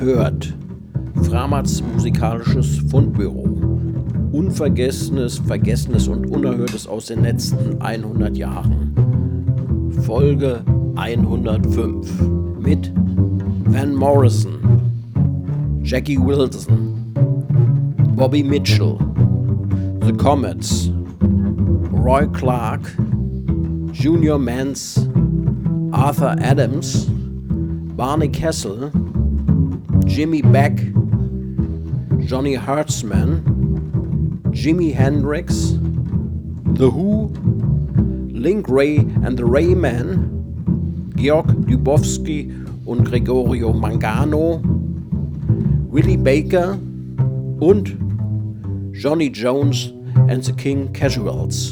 hört Framats musikalisches Fundbüro. Unvergessenes, Vergessenes und Unerhörtes aus den letzten 100 Jahren. Folge 105 mit Van Morrison, Jackie Wilson, Bobby Mitchell, The Comets, Roy Clark, Junior Mance, Arthur Adams, Barney Kessel, Jimmy Beck, Johnny Hertzman, Jimi Hendrix, The Who, Link Wray and the Raymen, Georg Dubowski und Gregorio Mangano, Willie Baker und Johnny Jones and the King Casuals.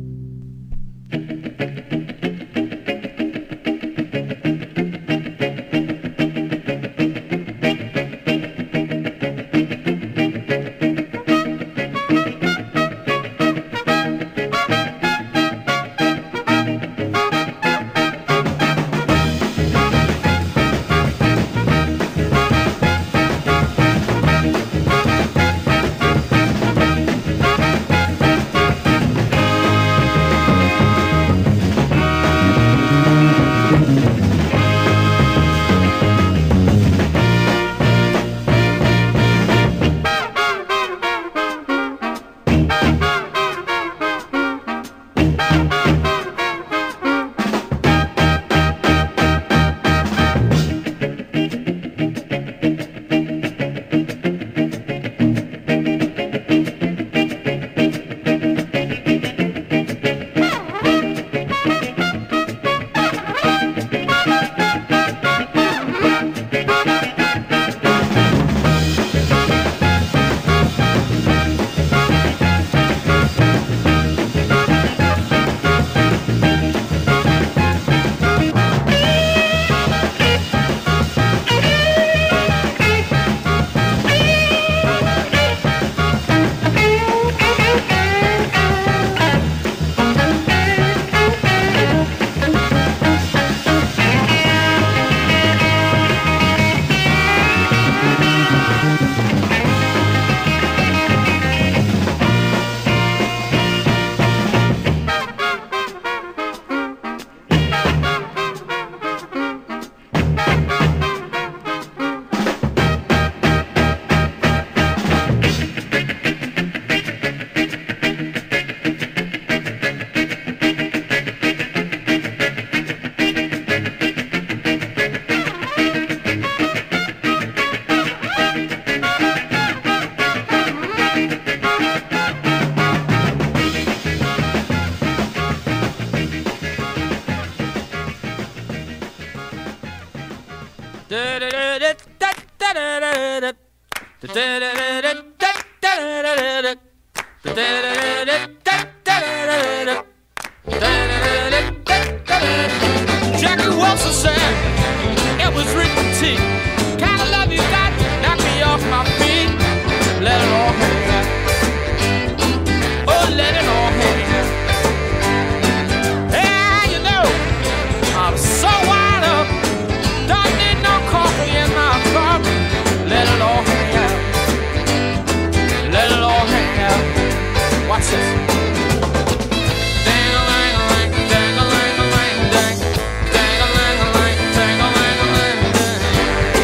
Jackie Wilson said it was written tea. Kind of love you got knock me off my feet. Let it all hang out. Oh, let it all hang out. Yeah, you know, I'm so wired up. Don't need no coffee in my cup. Let it all hang out. Let it all hang out. Watch this. Dang-a-lang-a-lang, dang-a-lang-a-lang, dang. Dang-a-lang-a-lang, dang-a-lang-a-lang, dang.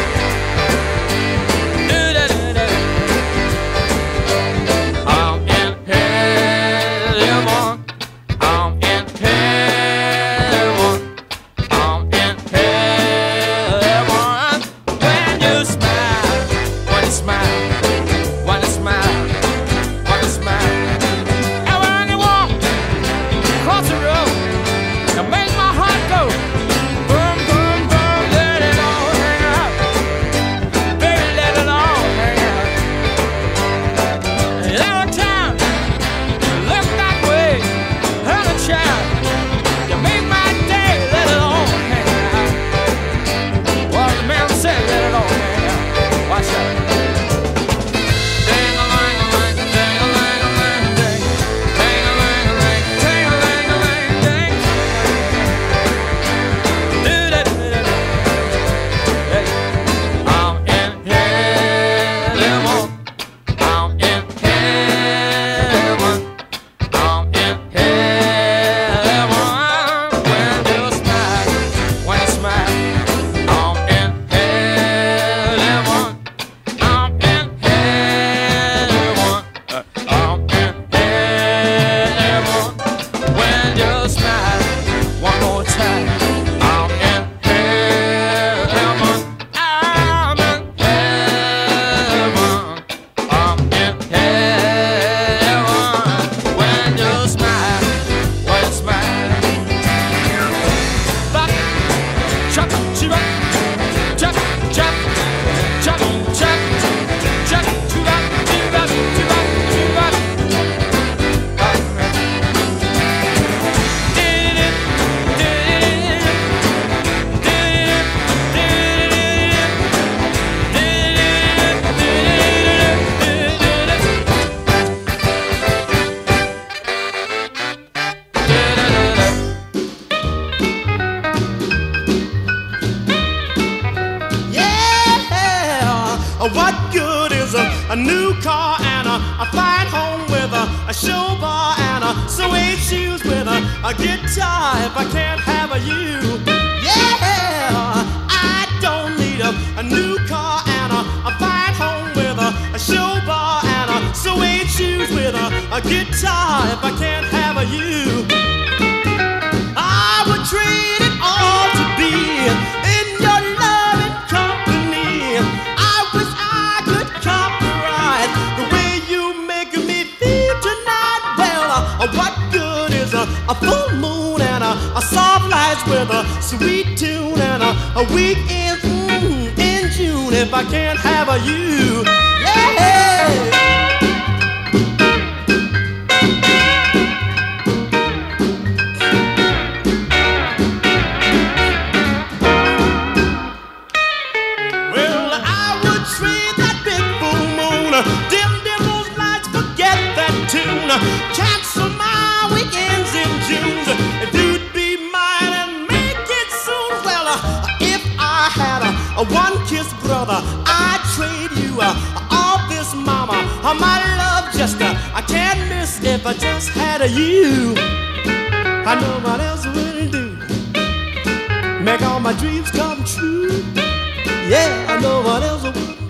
car and a fine home with a show bar and suede shoes with a guitar if I can't have you. Yeah, I don't need a new car and a fine home with a show bar and suede shoes with a guitar if I can't have you. I would trade it all to be in your loving company. I wish I could copyright the way you make me feel tonight. Well, what good is a full moon and a soft lights with a sweet tune and a weekend in June if I can't have you? Yeah. Cancel my weekends in June if you'd be mine and make it soon. Well, if I had a one-kiss brother, I'd trade you all this mama. My love just I can't miss if I just had you. I know what else would do, make all my dreams come true. Yeah, I know what else would do.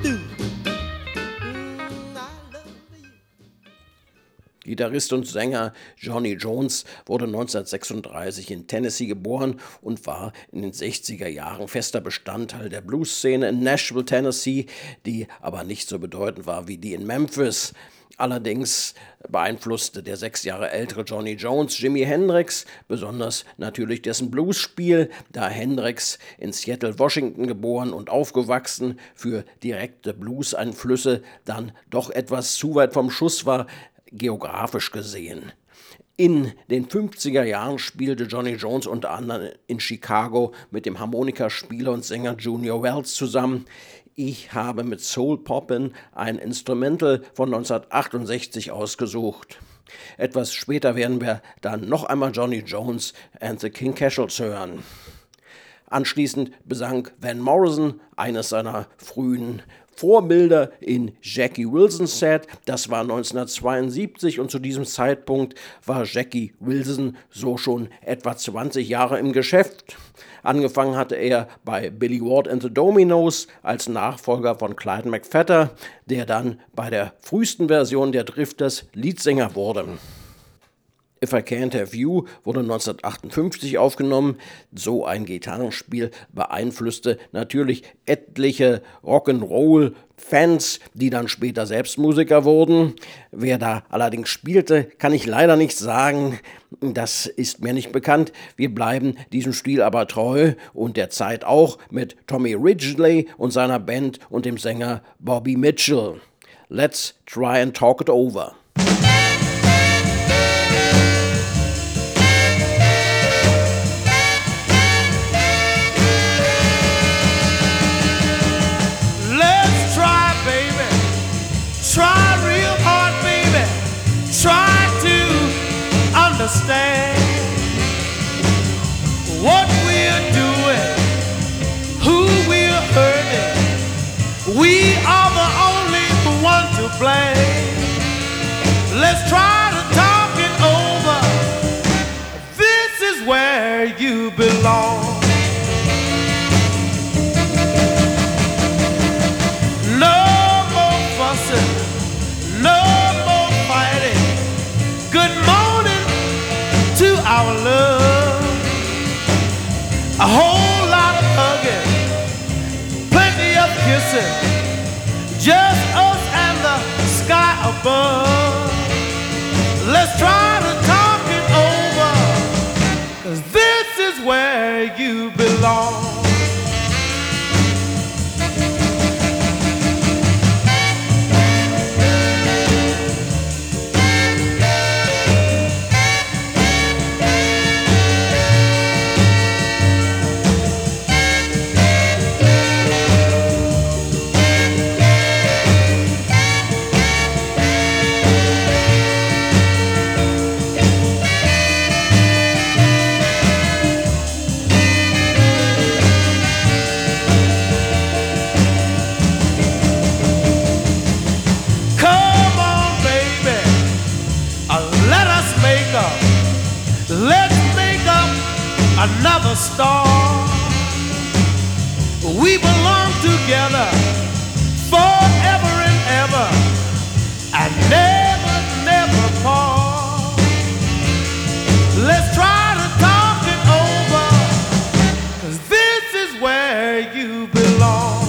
Gitarrist und Sänger Johnny Jones wurde 1936 in Tennessee geboren und war in den 60er Jahren fester Bestandteil der Blues-Szene in Nashville, Tennessee, die aber nicht so bedeutend war wie die in Memphis. Allerdings beeinflusste der 6 Jahre ältere Johnny Jones Jimi Hendrix, besonders natürlich dessen Bluesspiel, da Hendrix in Seattle, Washington geboren und aufgewachsen, für direkte Blues-Einflüsse dann doch etwas zu weit vom Schuss war, geografisch gesehen. In den 50er Jahren spielte Johnny Jones unter anderem in Chicago mit dem Harmonikaspieler und Sänger Junior Wells zusammen. Ich habe mit Soul Poppin' ein Instrumental von 1968 ausgesucht. Etwas später werden wir dann noch einmal Johnny Jones and the King Casuals hören. Anschließend besang Van Morrison eines seiner frühen Vorbilder in Jackie Wilson's Set. Das war 1972 und zu diesem Zeitpunkt war Jackie Wilson so schon etwa 20 Jahre im Geschäft. Angefangen hatte er bei Billy Ward and the Dominoes als Nachfolger von Clyde McPhatter, der dann bei der frühesten Version der Drifters Leadsänger wurde. If I Can't Have You wurde 1958 aufgenommen. So ein Gitarrenspiel beeinflusste natürlich etliche Rock'n'Roll-Fans, die dann später selbst Musiker wurden. Wer da allerdings spielte, kann ich leider nicht sagen. Das ist mir nicht bekannt. Wir bleiben diesem Stil aber treu und der Zeit auch mit Tommy Ridgely und seiner Band und dem Sänger Bobby Mitchell. Let's try and talk it over. Try real hard, baby. Try to understand what we're doing, who we're hurting. We are the only one to blame. Let's try to talk it over. This is where you belong. No more fighting. Good morning to our love. A whole lot of hugging, plenty of kissing. Just us and the sky above. Let's try to talk it over, 'cause this is where you belong. another star. We belong together forever and ever, and never, never part. Let's try to talk it over, 'cause this is where you belong.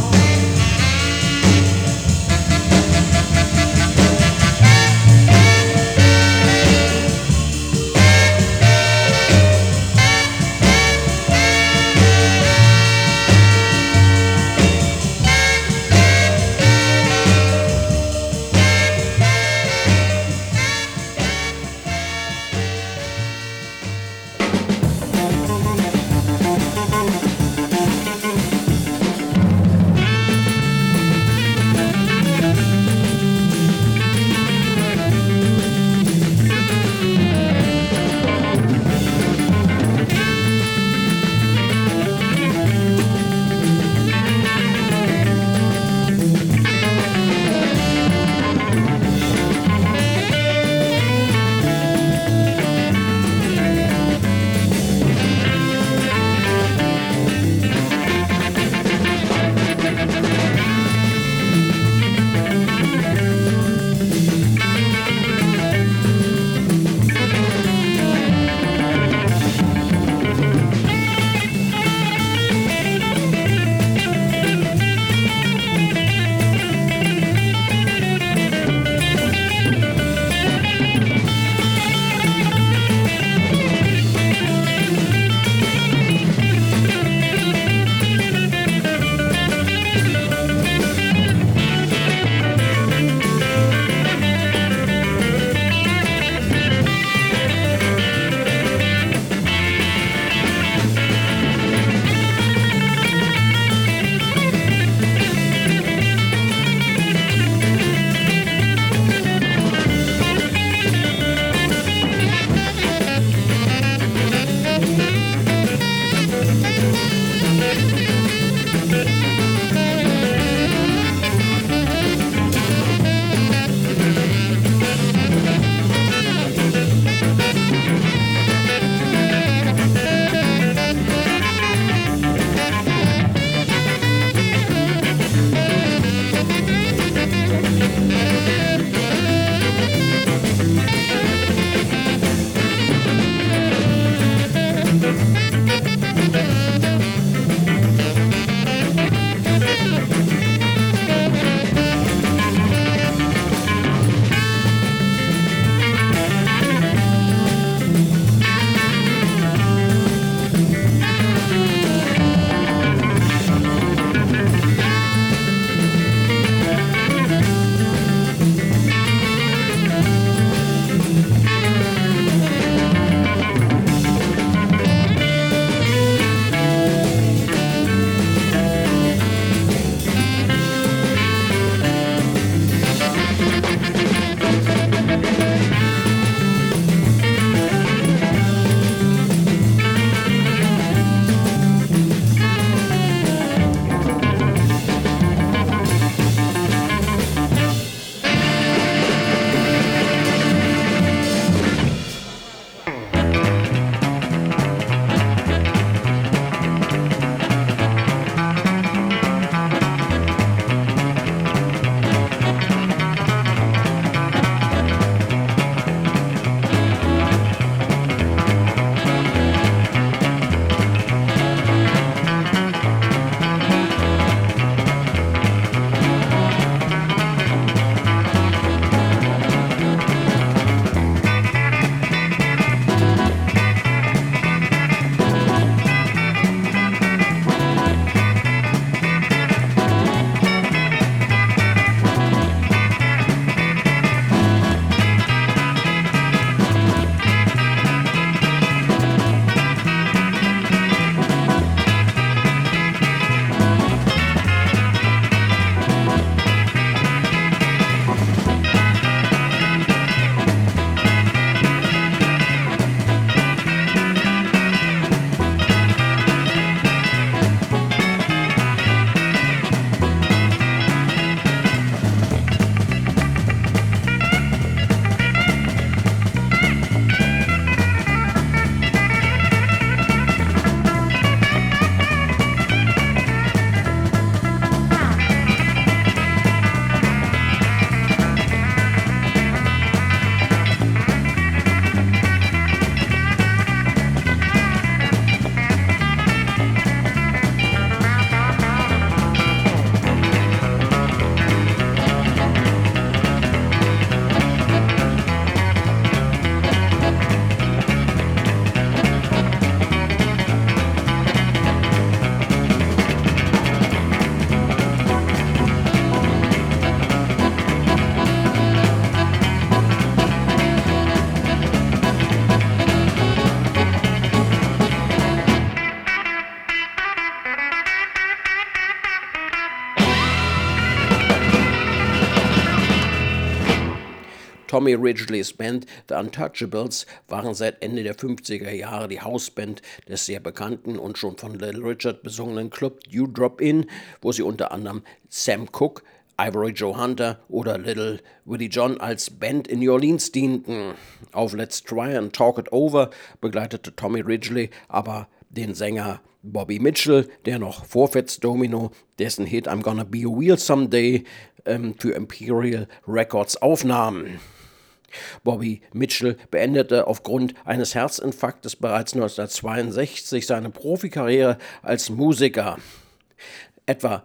Tommy Ridgeleys Band The Untouchables waren seit Ende der 50er Jahre die Hausband des sehr bekannten und schon von Little Richard besungenen Club You Drop In, wo sie unter anderem Sam Cooke, Ivory Joe Hunter oder Little Willie John als Band in New Orleans dienten. Auf Let's Try and Talk It Over begleitete Tommy Ridgeley aber den Sänger Bobby Mitchell, der noch vor Fats Domino dessen Hit I'm Gonna Be a Wheel Someday für Imperial Records aufnahm. Bobby Mitchell beendete aufgrund eines Herzinfarktes bereits 1962 seine Profikarriere als Musiker. Etwa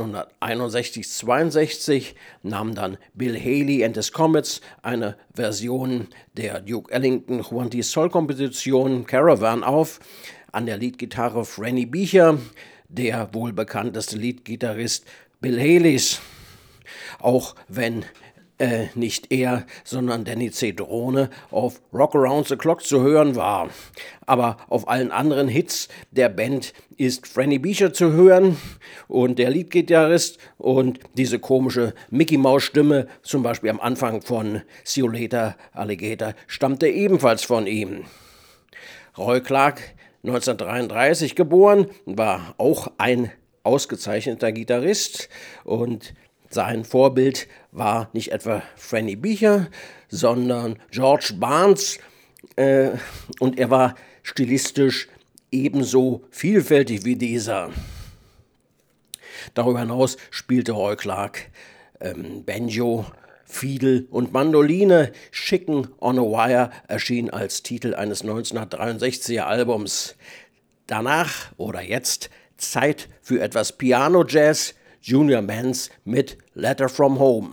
1961-62 nahm dann Bill Haley and his Comets eine Version der Duke Ellington Juan Di Sol-Komposition Caravan auf. An der Leadgitarre Franny Beecher, der wohl bekannteste Leadgitarrist Bill Haleys. Auch wenn nicht er, sondern Danny Cedrone auf Rock Around the Clock zu hören war. Aber auf allen anderen Hits der Band ist Franny Beecher zu hören und der Leadgitarrist und diese komische Mickey-Maus-Stimme, zum Beispiel am Anfang von See You Later, Alligator, stammte ebenfalls von ihm. Roy Clark, 1933 geboren, war auch ein ausgezeichneter Gitarrist und sein Vorbild war nicht etwa Franny Beecher, sondern George Barnes und er war stilistisch ebenso vielfältig wie dieser. Darüber hinaus spielte Roy Clark Banjo, Fiedel und Mandoline. Chicken on a Wire erschien als Titel eines 1963er Albums. Danach oder jetzt Zeit für etwas Piano-Jazz, Junior Mans mit Letter from Home.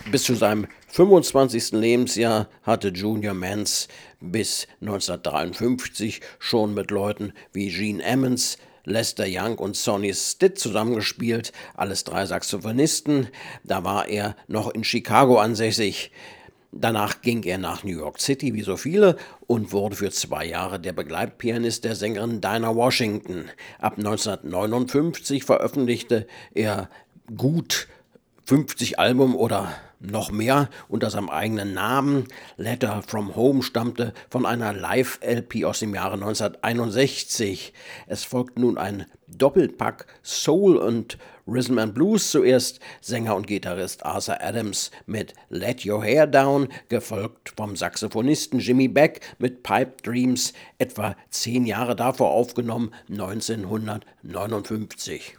Bis zu seinem 25. Lebensjahr hatte Junior Mance bis 1953 schon mit Leuten wie Gene Ammons, Lester Young und Sonny Stitt zusammengespielt, alles 3 Saxophonisten. Da war er noch in Chicago ansässig. Danach ging er nach New York City, wie so viele, und wurde für 2 Jahre der Begleitpianist der Sängerin Dinah Washington. Ab 1959 veröffentlichte er gut 50 Alben oder noch mehr unter seinem eigenen Namen. Letter from Home stammte von einer Live-LP aus dem Jahre 1961. Es folgt nun ein Doppelpack Soul und Rhythm and Blues. Zuerst Sänger und Gitarrist Arthur Adams mit Let Your Hair Down, gefolgt vom Saxophonisten Jimmy Beck mit Pipe Dreams, etwa 10 Jahre davor aufgenommen, 1959.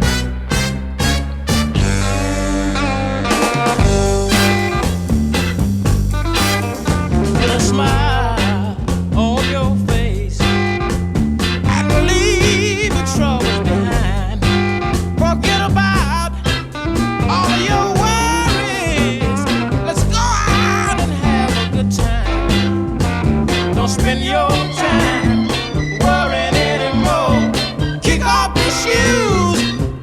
Smile on your face and leave your troubles behind. Forget about all of your worries. Let's go out and have a good time. Don't spend your time worrying anymore. Kick off your shoes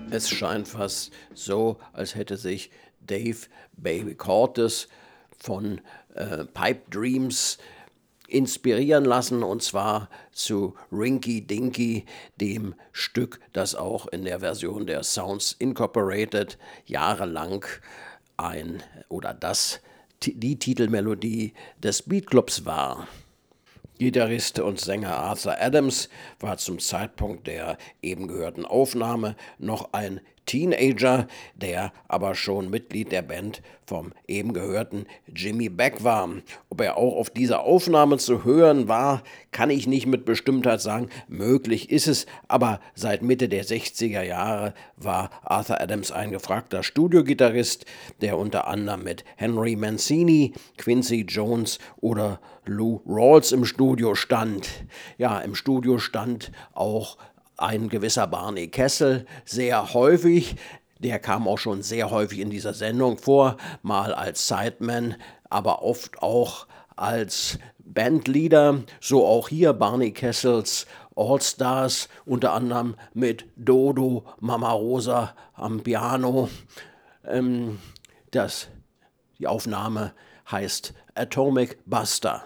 Es scheint fast so, als hätte sich Dave Baby Cortes von Pipe Dreams inspirieren lassen, und zwar zu Rinky Dinky, dem Stück, das auch in der Version der Sounds Incorporated jahrelang die Titelmelodie des Beatclubs war. Gitarrist und Sänger Arthur Adams war zum Zeitpunkt der eben gehörten Aufnahme noch ein Teenager, der aber schon Mitglied der Band vom eben gehörten Jimmy Beck war. Ob er auch auf dieser Aufnahme zu hören war, kann ich nicht mit Bestimmtheit sagen. Möglich ist es, aber seit Mitte der 60er Jahre war Arthur Adams ein gefragter Studiogitarrist, der unter anderem mit Henry Mancini, Quincy Jones oder Lou Rawls im Studio stand. Ja, im Studio stand auch ein gewisser Barney Kessel sehr häufig. Der kam auch schon sehr häufig in dieser Sendung vor, mal als Sideman, aber oft auch als Bandleader. So auch hier Barney Kessels All-Stars, unter anderem mit Dodo Mama Rosa am Piano. Die Aufnahme heißt Atomic Buster.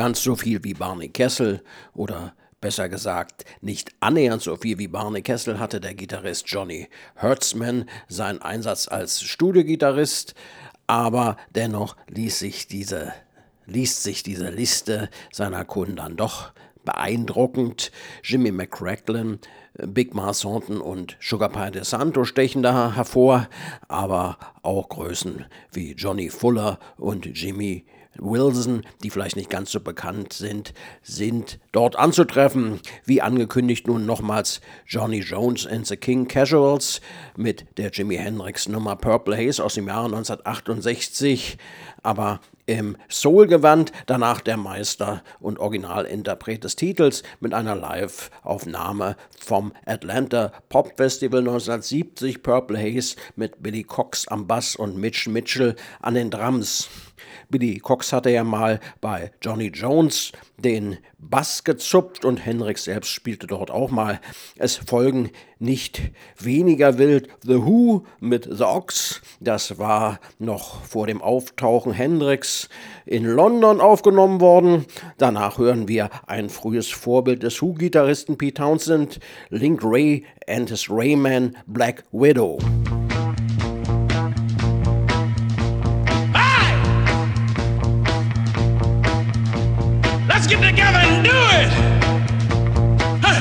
ganz so viel wie Barney Kessel oder besser gesagt, nicht annähernd so viel wie Barney Kessel hatte der Gitarrist Johnny Hertzman seinen Einsatz als Studiogitarrist, aber dennoch liest sich diese Liste seiner Kunden dann doch beeindruckend. Jimmy McCracklin, Big Mar Thornton und Sugar Pie DeSanto stechen da hervor, aber auch Größen wie Johnny Fuller und Jimmy Wilson, die vielleicht nicht ganz so bekannt sind dort anzutreffen. Wie angekündigt nun nochmals Johnny Jones and the King Casuals mit der Jimi Hendrix Nummer Purple Haze aus dem Jahre 1968, aber im Soul-Gewand, danach der Meister und Originalinterpret des Titels mit einer Live-Aufnahme vom Atlanta Pop Festival 1970, Purple Haze mit Billy Cox am Bass und Mitch Mitchell an den Drums. Billy Cox hatte ja mal bei Johnny Jones den Bass gezupft und Hendrix selbst spielte dort auch mal. Es folgen nicht weniger wild The Who mit The Ox. Das war noch vor dem Auftauchen Hendrix in London aufgenommen worden. Danach hören wir ein frühes Vorbild des Who-Gitarristen Pete Townshend, Link Wray and his Rayman Black Widow. Let's get together and do it! Hey.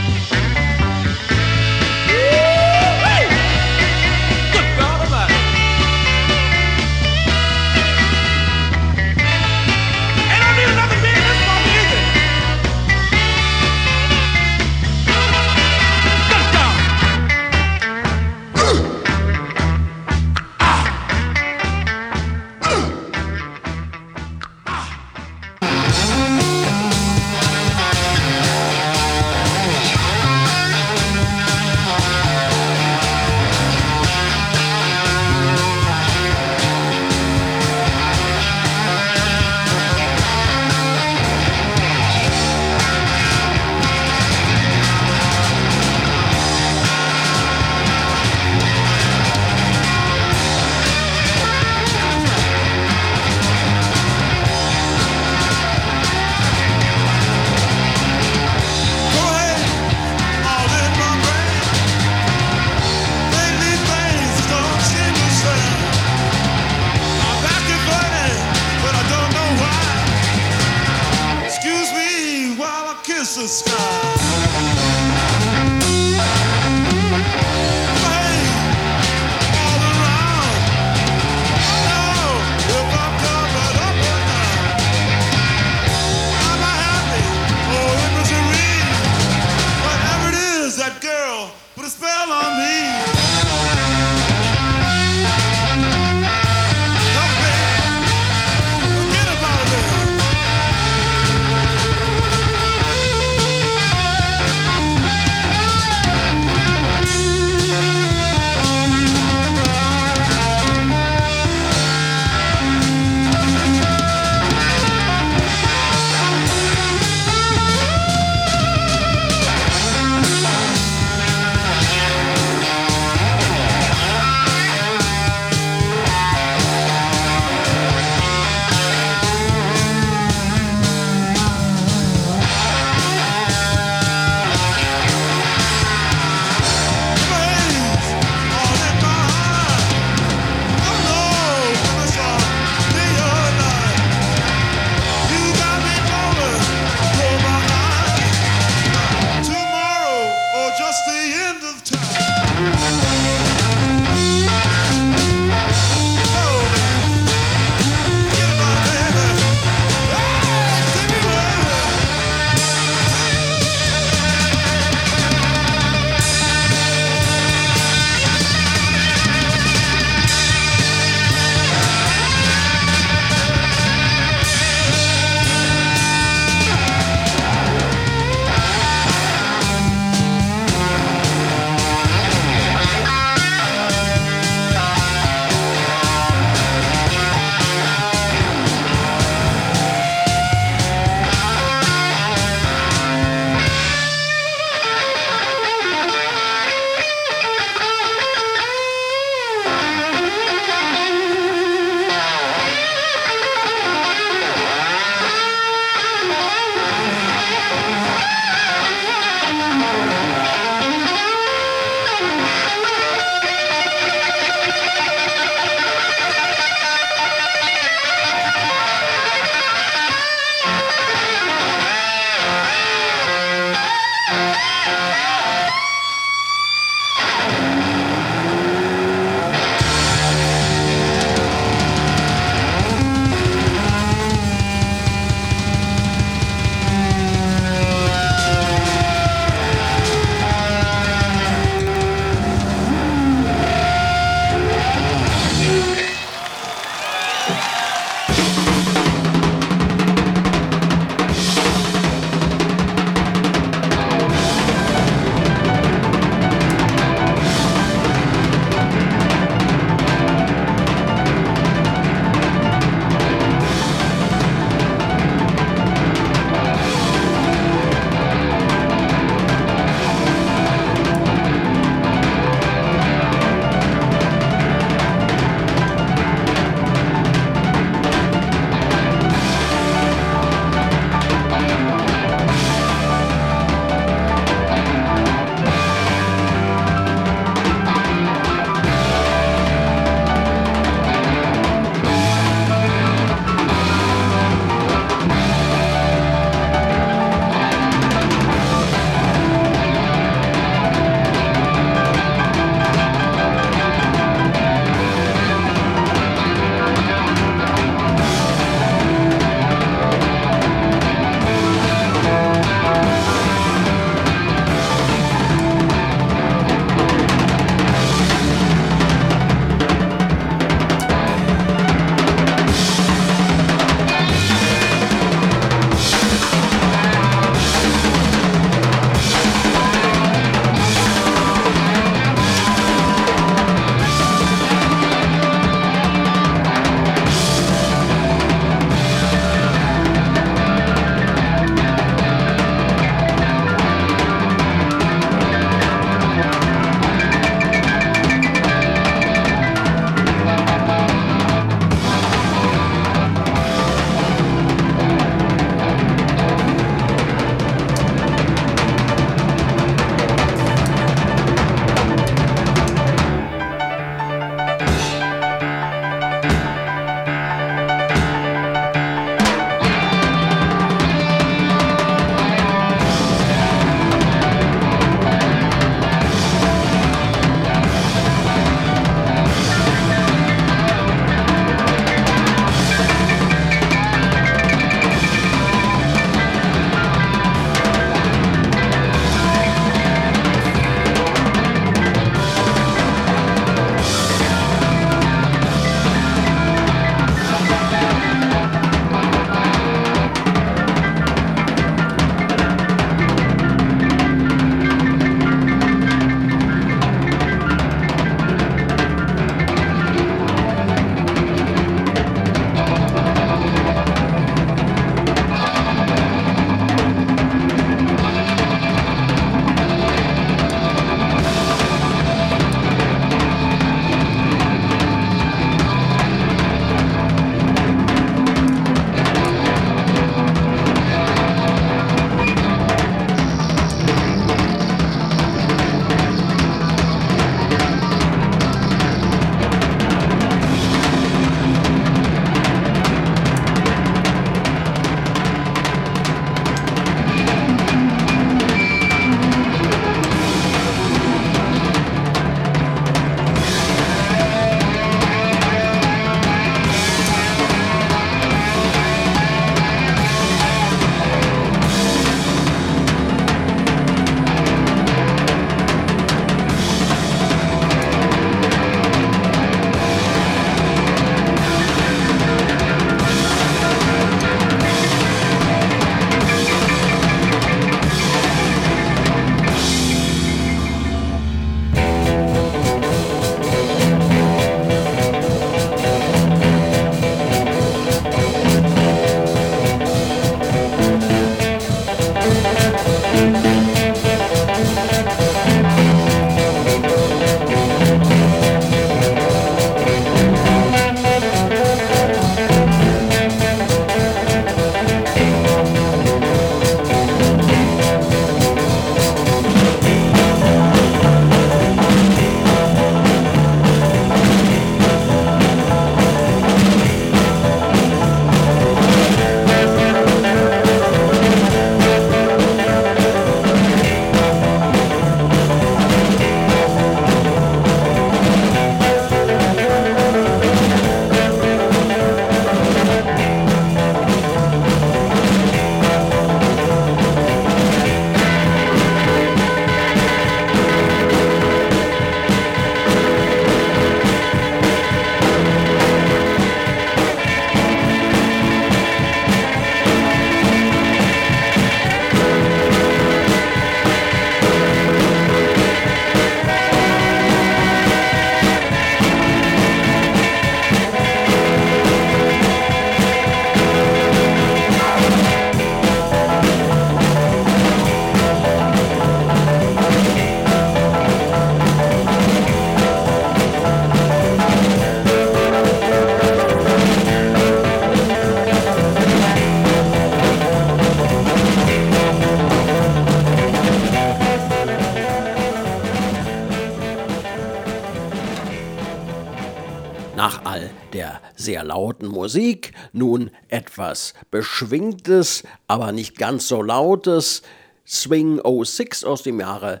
sehr lauten Musik nun etwas Beschwingtes, aber nicht ganz so lautes. Swing '06 aus dem Jahre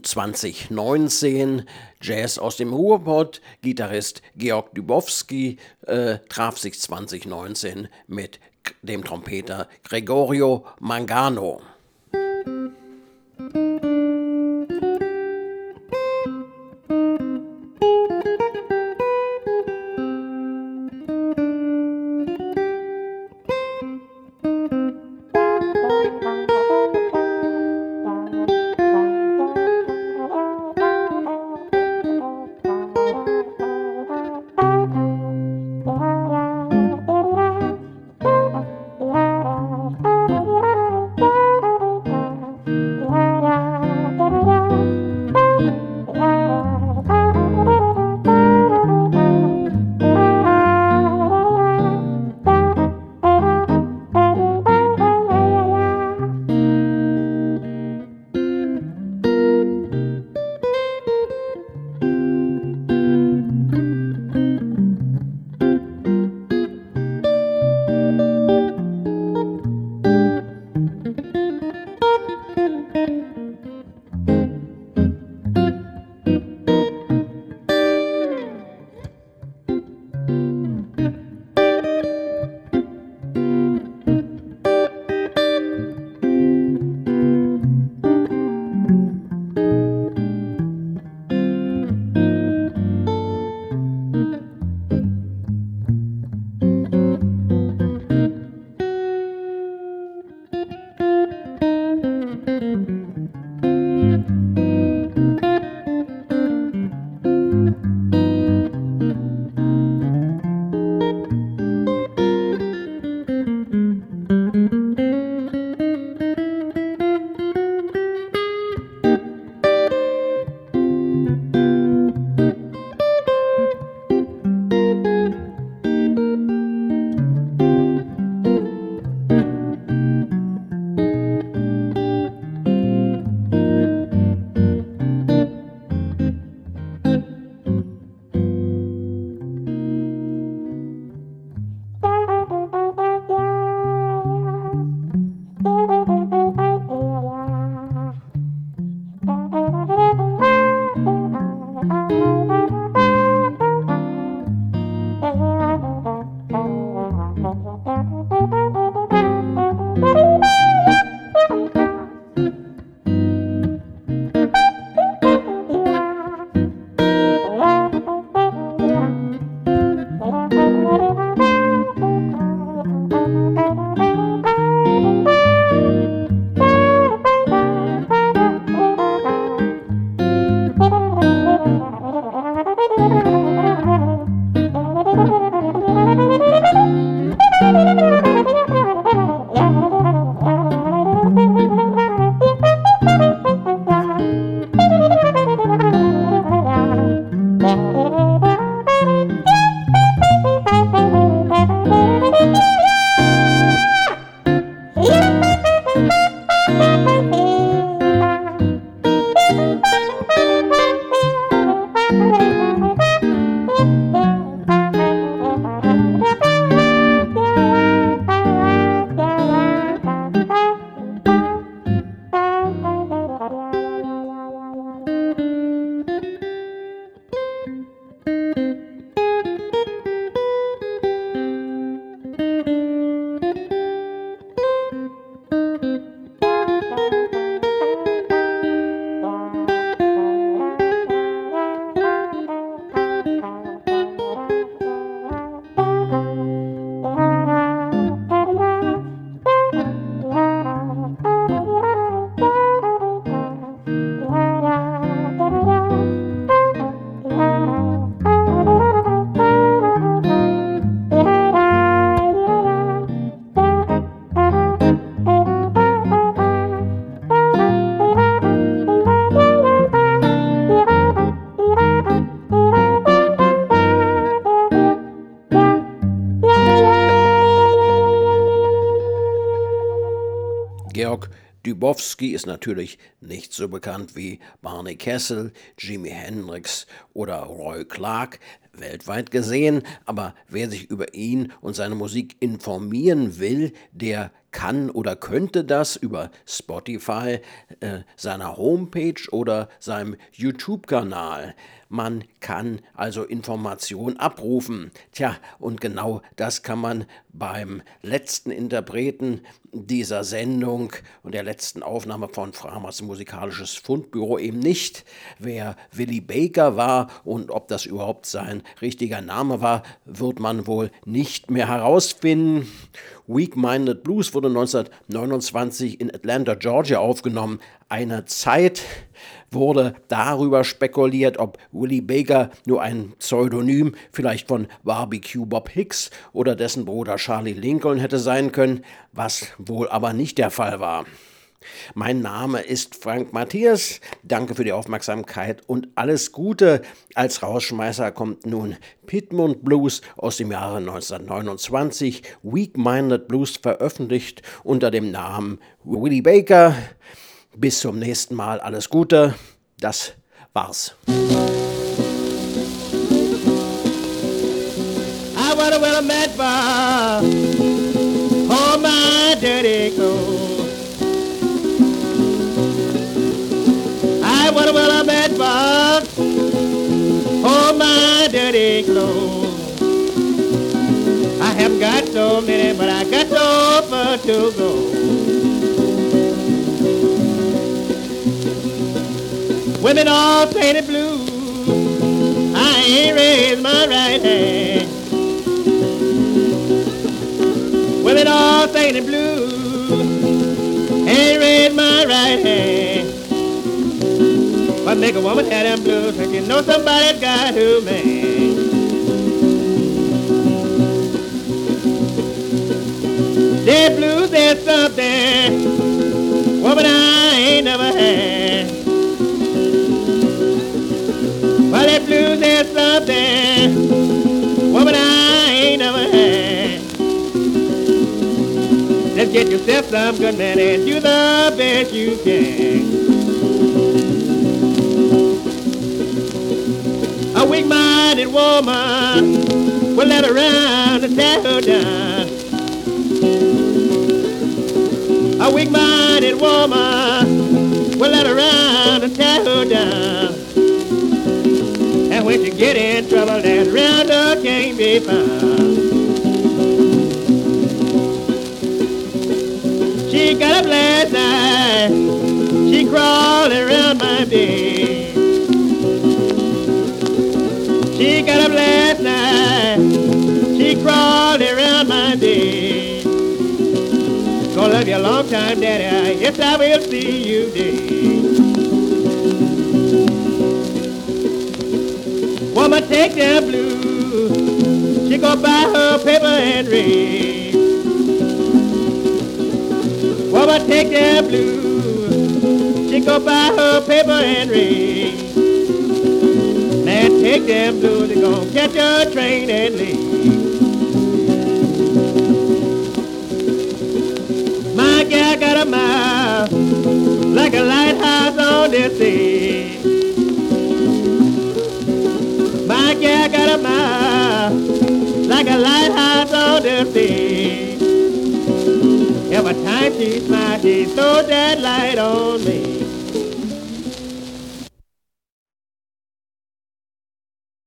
2019, Jazz aus dem Ruhrpott. Gitarrist Georg Dybowski traf sich 2019 mit dem Trompeter Gregorio Mangano. Georg Dybowski ist natürlich nicht so bekannt wie Barney Kessel, Jimi Hendrix oder Roy Clark. weltweit gesehen, aber wer sich über ihn und seine Musik informieren will, der kann oder könnte das über Spotify, seiner Homepage oder seinem YouTube-Kanal. Man kann also Informationen abrufen. Tja, und genau das kann man beim letzten Interpreten dieser Sendung und der letzten Aufnahme von Framers musikalisches Fundbüro eben nicht. Wer Willie Baker war und ob das überhaupt sein richtiger Name war, wird man wohl nicht mehr herausfinden. Weak-Minded Blues wurde 1929 in Atlanta, Georgia aufgenommen. Eine Zeit wurde darüber spekuliert, ob Willie Baker nur ein Pseudonym vielleicht von Barbecue Bob Hicks oder dessen Bruder Charlie Lincoln hätte sein können, was wohl aber nicht der Fall war. Mein Name ist Frank Matthias, danke für die Aufmerksamkeit und alles Gute. Als Rausschmeißer kommt nun Piedmont Blues aus dem Jahre 1929, Weak-Minded Blues veröffentlicht unter dem Namen Willie Baker. Bis zum nächsten Mal, alles Gute, das war's. I wanna wear a mad bar on my dirty clothes. I wanna wear a mad bar on my dirty clothes. I haven't got so many, but I got so far to go. Women all painted blue, I ain't raised my right hand. Women all painted blue, ain't raised my right hand. What make a woman have them blues when you know somebody's got her man? They blues, there's something, woman, I ain't never had. Well, that blues, there's something, woman, I ain't never had. Let's get yourself some good man and do the best you can. A weak-minded woman will let her run and tear her down. A weak-minded woman will let her run and tear her down. And when you get in trouble, that round can't be found. She got up last night, she crawled around my bed. She got up last night, she crawled around my bed. Gonna love you a long time, Daddy, yes I will see you dead. Woman, take that blue, she gonna buy her paper and read. Woman, take that blue, she gonna buy her paper and read. Man, take them blues, they gonna catch a train and leave. My gal got a mouth like a lighthouse on the sea. My gal got a mouth like a lighthouse on the sea. Every time she smiles, she throws that light on me.